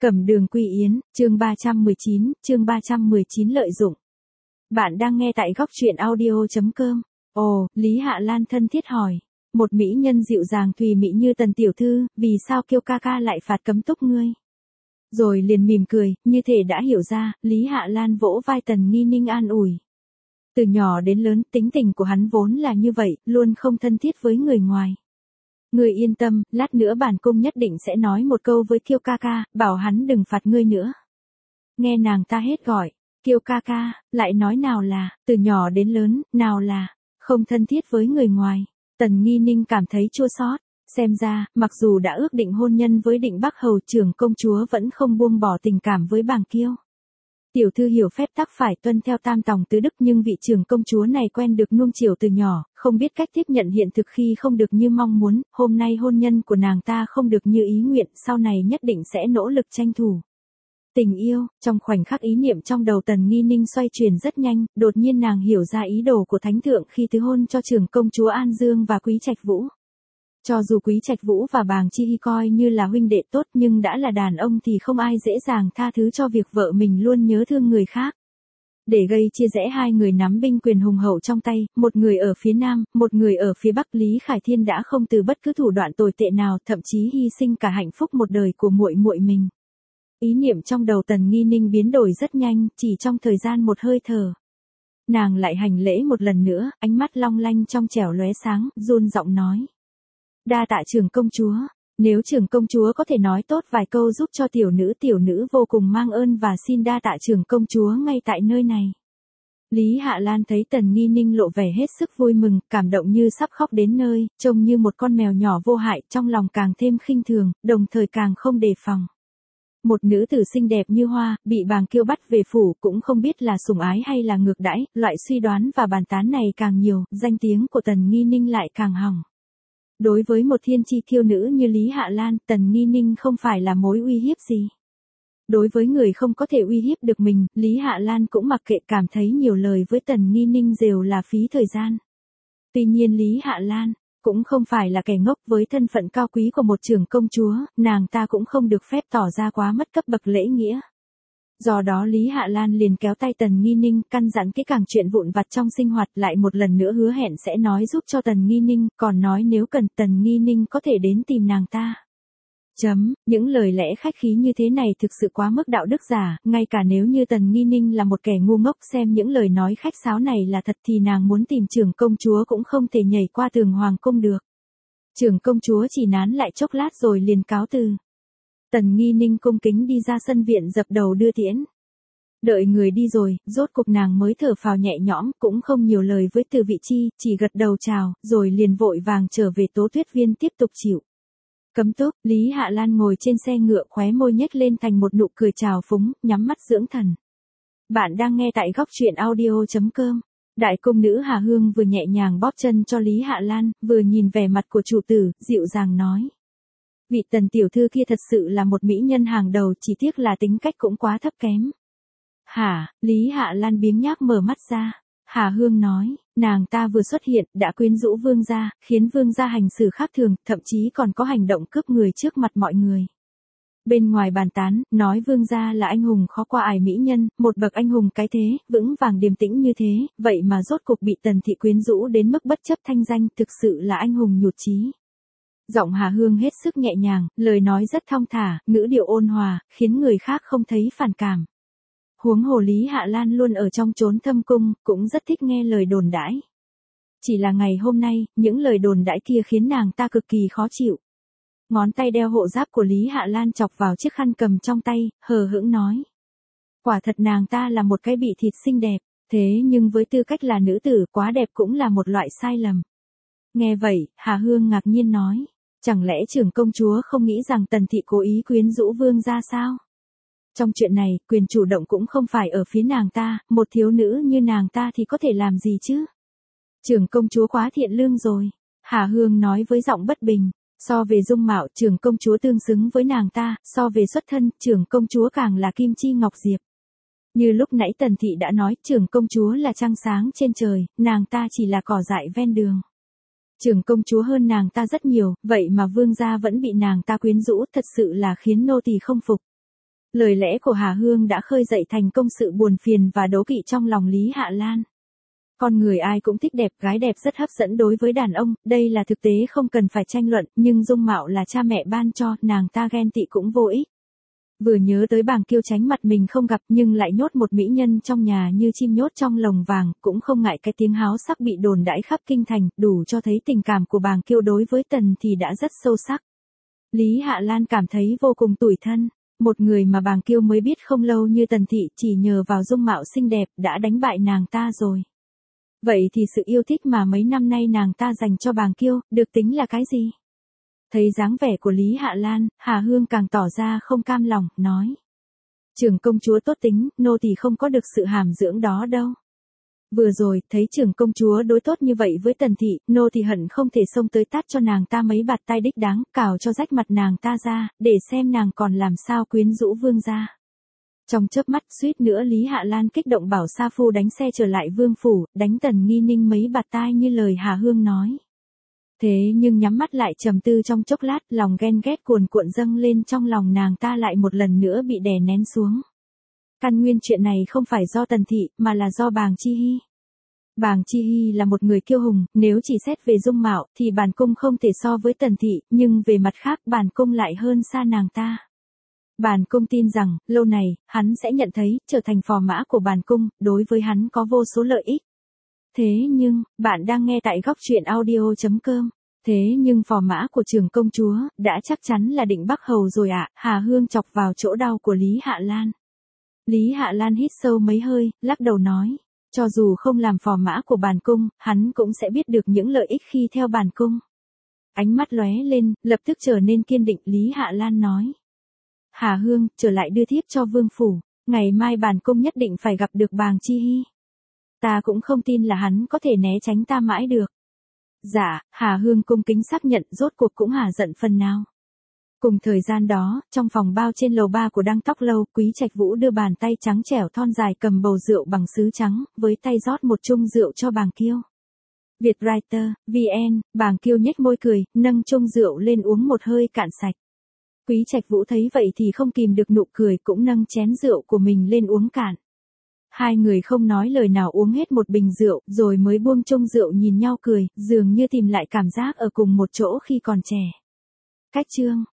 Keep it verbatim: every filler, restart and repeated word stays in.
Cẩm Đường Quy Yến, chương ba trăm mười chín, chương ba trăm mười chín lợi dụng. Bạn đang nghe tại góc truyện audio chấm com. Ồ, Lý Hạ Lan thân thiết hỏi. Một mỹ nhân dịu dàng thùy mị như Tần tiểu thư, vì sao Kiêu ca ca lại phạt cấm túc ngươi? Rồi liền mỉm cười, như thể đã hiểu ra, Lý Hạ Lan vỗ vai Tần Nghi Ninh an ủi. Từ nhỏ đến lớn, tính tình của hắn vốn là như vậy, luôn không thân thiết với người ngoài. Ngươi yên tâm, lát nữa bản cung nhất định sẽ nói một câu với Kiêu ca ca, bảo hắn đừng phạt ngươi nữa. Nghe nàng ta hết gọi, Kiêu ca ca, lại nói nào là, từ nhỏ đến lớn, nào là, không thân thiết với người ngoài. Tần Nghi Ninh cảm thấy chua xót, xem ra, mặc dù đã ước định hôn nhân với Định Bắc Hầu trưởng công chúa vẫn không buông bỏ tình cảm với Bàng Kiêu. Tiểu thư hiểu phép tắc phải tuân theo tam tòng tứ đức, nhưng vị trưởng công chúa này quen được nuông chiều từ nhỏ, không biết cách tiếp nhận hiện thực khi không được như mong muốn, hôm nay hôn nhân của nàng ta không được như ý nguyện, sau này nhất định sẽ nỗ lực tranh thủ. Tình yêu, trong khoảnh khắc ý niệm trong đầu Tần Nghi Ninh xoay chuyển rất nhanh, đột nhiên nàng hiểu ra ý đồ của Thánh Thượng khi tứ hôn cho trưởng công chúa An Dương và Quý Trạch Vũ. Cho dù Quý Trạch Vũ và Bàng Chi Hy coi như là huynh đệ tốt, nhưng đã là đàn ông thì không ai dễ dàng tha thứ cho việc vợ mình luôn nhớ thương người khác. Để gây chia rẽ hai người nắm binh quyền hùng hậu trong tay, một người ở phía Nam, một người ở phía Bắc, Lý Khải Thiên đã không từ bất cứ thủ đoạn tồi tệ nào, thậm chí hy sinh cả hạnh phúc một đời của muội muội mình. Ý niệm trong đầu Tần Nghi Ninh biến đổi rất nhanh, chỉ trong thời gian một hơi thở. Nàng lại hành lễ một lần nữa, ánh mắt long lanh trong trẻo lóe sáng, run giọng nói. Đa tạ trưởng công chúa, nếu trưởng công chúa có thể nói tốt vài câu giúp cho tiểu nữ tiểu nữ vô cùng mang ơn và xin đa tạ trưởng công chúa ngay tại nơi này. Lý Hạ Lan thấy Tần Nghi Ninh lộ vẻ hết sức vui mừng, cảm động như sắp khóc đến nơi, trông như một con mèo nhỏ vô hại, trong lòng càng thêm khinh thường, đồng thời càng không đề phòng. Một nữ tử xinh đẹp như hoa, bị Bàng Kiêu bắt về phủ, cũng không biết là sủng ái hay là ngược đãi, loại suy đoán và bàn tán này càng nhiều, danh tiếng của Tần Nghi Ninh lại càng hỏng. Đối với một thiên chi thiêu nữ như Lý Hạ Lan, Tần Nghi Ninh không phải là mối uy hiếp gì. Đối với người không có thể uy hiếp được mình, Lý Hạ Lan cũng mặc kệ, cảm thấy nhiều lời với Tần Nghi Ninh đều là phí thời gian. Tuy nhiên Lý Hạ Lan cũng không phải là kẻ ngốc, với thân phận cao quý của một trưởng công chúa, nàng ta cũng không được phép tỏ ra quá mất cấp bậc lễ nghĩa. Do đó Lý Hạ Lan liền kéo tay Tần Nghi Ninh, căn dặn cái càng chuyện vụn vặt trong sinh hoạt, lại một lần nữa hứa hẹn sẽ nói giúp cho Tần Nghi Ninh, còn nói nếu cần Tần Nghi Ninh có thể đến tìm nàng ta. Chấm, những lời lẽ khách khí như thế này thực sự quá mức đạo đức giả, ngay cả nếu như Tần Nghi Ninh là một kẻ ngu ngốc xem những lời nói khách sáo này là thật thì nàng muốn tìm trưởng công chúa cũng không thể nhảy qua tường hoàng cung được. Trưởng công chúa chỉ nán lại chốc lát rồi liền cáo từ. Tần Nghi Ninh cung kính đi ra sân viện dập đầu đưa tiễn. Đợi người đi rồi, rốt cục nàng mới thở phào nhẹ nhõm, cũng không nhiều lời với Từ Vị Chi, chỉ gật đầu chào, rồi liền vội vàng trở về Tố Tuyết Viên tiếp tục chịu cấm túc. Lý Hạ Lan ngồi trên xe ngựa, khóe môi nhếch lên thành một nụ cười trào phúng, nhắm mắt dưỡng thần. Bạn đang nghe tại góc truyện audio chấm com. Đại cung nữ Hà Hương vừa nhẹ nhàng bóp chân cho Lý Hạ Lan, vừa nhìn vẻ mặt của chủ tử, dịu dàng nói. Vị Tần tiểu thư kia thật sự là một mỹ nhân hàng đầu, chỉ tiếc là tính cách cũng quá thấp kém. Hả? Lý Hạ Lan biếng nhác mở mắt ra. Hà Hương nói, nàng ta vừa xuất hiện, đã quyến rũ vương gia, khiến vương gia hành xử khác thường, thậm chí còn có hành động cướp người trước mặt mọi người. Bên ngoài bàn tán, nói vương gia là anh hùng khó qua ải mỹ nhân, một bậc anh hùng cái thế, vững vàng điềm tĩnh như thế, vậy mà rốt cục bị Tần thị quyến rũ đến mức bất chấp thanh danh, thực sự là anh hùng nhụt chí. Giọng Hà Hương hết sức nhẹ nhàng, lời nói rất thong thả, ngữ điệu ôn hòa, khiến người khác không thấy phản cảm. Huống hồ Lý Hạ Lan luôn ở trong chốn thâm cung, cũng rất thích nghe lời đồn đãi. Chỉ là ngày hôm nay, những lời đồn đãi kia khiến nàng ta cực kỳ khó chịu. Ngón tay đeo hộ giáp của Lý Hạ Lan chọc vào chiếc khăn cầm trong tay, hờ hững nói. Quả thật nàng ta là một cái bị thịt xinh đẹp, thế nhưng với tư cách là nữ tử, quá đẹp cũng là một loại sai lầm. Nghe vậy, Hà Hương ngạc nhiên nói. Chẳng lẽ trưởng công chúa không nghĩ rằng Tần thị cố ý quyến rũ vương gia sao? Trong chuyện này, quyền chủ động cũng không phải ở phía nàng ta, một thiếu nữ như nàng ta thì có thể làm gì chứ? Trưởng công chúa quá thiện lương rồi. Hà Hương nói với giọng bất bình. So về dung mạo, trưởng công chúa tương xứng với nàng ta, so về xuất thân, trưởng công chúa càng là kim chi ngọc diệp. Như lúc nãy Tần thị đã nói, trưởng công chúa là trăng sáng trên trời, nàng ta chỉ là cỏ dại ven đường. Trưởng công chúa hơn nàng ta rất nhiều, vậy mà vương gia vẫn bị nàng ta quyến rũ, thật sự là khiến nô tỳ không phục. Lời lẽ của Hà Hương đã khơi dậy thành công sự buồn phiền và đố kỵ trong lòng Lý Hạ Lan. Con người ai cũng thích đẹp, gái đẹp rất hấp dẫn đối với đàn ông, đây là thực tế không cần phải tranh luận, nhưng dung mạo là cha mẹ ban cho, nàng ta ghen tị cũng vô ích. Vừa nhớ tới Bàng Kiêu tránh mặt mình không gặp nhưng lại nhốt một mỹ nhân trong nhà như chim nhốt trong lồng vàng, cũng không ngại cái tiếng háo sắc bị đồn đãi khắp kinh thành, đủ cho thấy tình cảm của Bàng Kiêu đối với Tần thì đã rất sâu sắc. Lý Hạ Lan cảm thấy vô cùng tủi thân, một người mà Bàng Kiêu mới biết không lâu như Tần thị chỉ nhờ vào dung mạo xinh đẹp đã đánh bại nàng ta rồi. Vậy thì sự yêu thích mà mấy năm nay nàng ta dành cho Bàng Kiêu, được tính là cái gì? Thấy dáng vẻ của Lý Hạ Lan, Hà Hương càng tỏ ra không cam lòng, nói. Trưởng công chúa tốt tính, nô tỳ không có được sự hàm dưỡng đó đâu. Vừa rồi, thấy trưởng công chúa đối tốt như vậy với Tần thị, nô tỳ hận không thể xông tới tát cho nàng ta mấy bạt tai đích đáng, cào cho rách mặt nàng ta ra, để xem nàng còn làm sao quyến rũ vương gia. Trong chớp mắt suýt nữa Lý Hạ Lan kích động bảo Sa Phu đánh xe trở lại vương phủ, đánh Tần Nghi Ninh mấy bạt tai như lời Hà Hương nói. Thế nhưng nhắm mắt lại trầm tư trong chốc lát, lòng ghen ghét cuồn cuộn dâng lên trong lòng nàng ta lại một lần nữa bị đè nén xuống. Căn nguyên chuyện này không phải do Tần thị, mà là do Bàng Chi Hy. Bàng Chi Hy là một người kiêu hùng, nếu chỉ xét về dung mạo thì bản cung không thể so với Tần thị, nhưng về mặt khác bản cung lại hơn xa nàng ta. Bản cung tin rằng, lâu này, hắn sẽ nhận thấy, trở thành phò mã của bản cung, đối với hắn có vô số lợi ích. Thế nhưng, bạn đang nghe tại góc truyện audio chấm com. Thế nhưng phò mã của trưởng công chúa, đã chắc chắn là định Bắc Hầu rồi ạ, à? Hà Hương chọc vào chỗ đau của Lý Hạ Lan. Lý Hạ Lan hít sâu mấy hơi, lắc đầu nói, cho dù không làm phò mã của bản cung, hắn cũng sẽ biết được những lợi ích khi theo bản cung. Ánh mắt lóe lên, lập tức trở nên kiên định, Lý Hạ Lan nói. Hà Hương, trở lại đưa thiếp cho vương phủ, ngày mai bản cung nhất định phải gặp được Bàng Chi Hy. Ta cũng không tin là hắn có thể né tránh ta mãi được. Dạ, Hà Hương cung kính xác nhận, rốt cuộc cũng hả giận phần nào. Cùng thời gian đó, trong phòng bao trên lầu ba của Đăng Tóc Lâu, Quý Trạch Vũ đưa bàn tay trắng trẻo thon dài cầm bầu rượu bằng sứ trắng, với tay rót một chung rượu cho Bàng Kiêu. Vietwriter, vê en, Bàng Kiêu nhếch môi cười, nâng chung rượu lên uống một hơi cạn sạch. Quý Trạch Vũ thấy vậy thì không kìm được nụ cười, cũng nâng chén rượu của mình lên uống cạn. Hai người không nói lời nào uống hết một bình rượu, rồi mới buông chung rượu nhìn nhau cười, dường như tìm lại cảm giác ở cùng một chỗ khi còn trẻ. Cách chương